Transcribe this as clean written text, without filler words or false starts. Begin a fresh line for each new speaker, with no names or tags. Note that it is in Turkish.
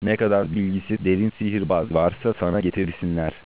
Ne kadar bilgisi derin sihirbaz varsa sana getirsinler.